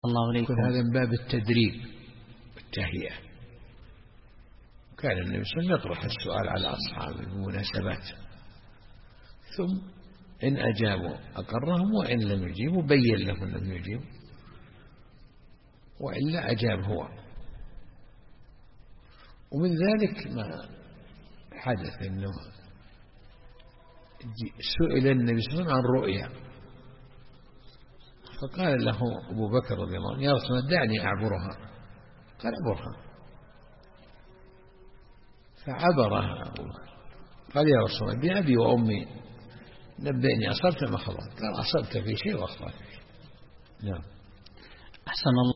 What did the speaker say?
الله عليكم. يكون هذا من باب التدريب والتهيئة. كان النبي صلى الله عليه وسلم يطرح السؤال على أصحابه بمناسبات، ثم إن أجابوا أقرهم، وإن لم يجيبوا بين لهم أنهم يجيبوا، وإلا أجاب هو. ومن ذلك ما حدث أنه سئل النبي صلى الله عليه وسلم عن رؤيا، فقال له أبو بكر رضي الله عنه: يا رسول الله دعني أعبرها. قال: أعبرها. فعبرها أبو بكر. قال: يا رسول الله بأبي وأمي نبئني، أصبت ما خطأت؟ قال: أصبت في شيء وأخطأت في شيء. نعم. أحسن الله.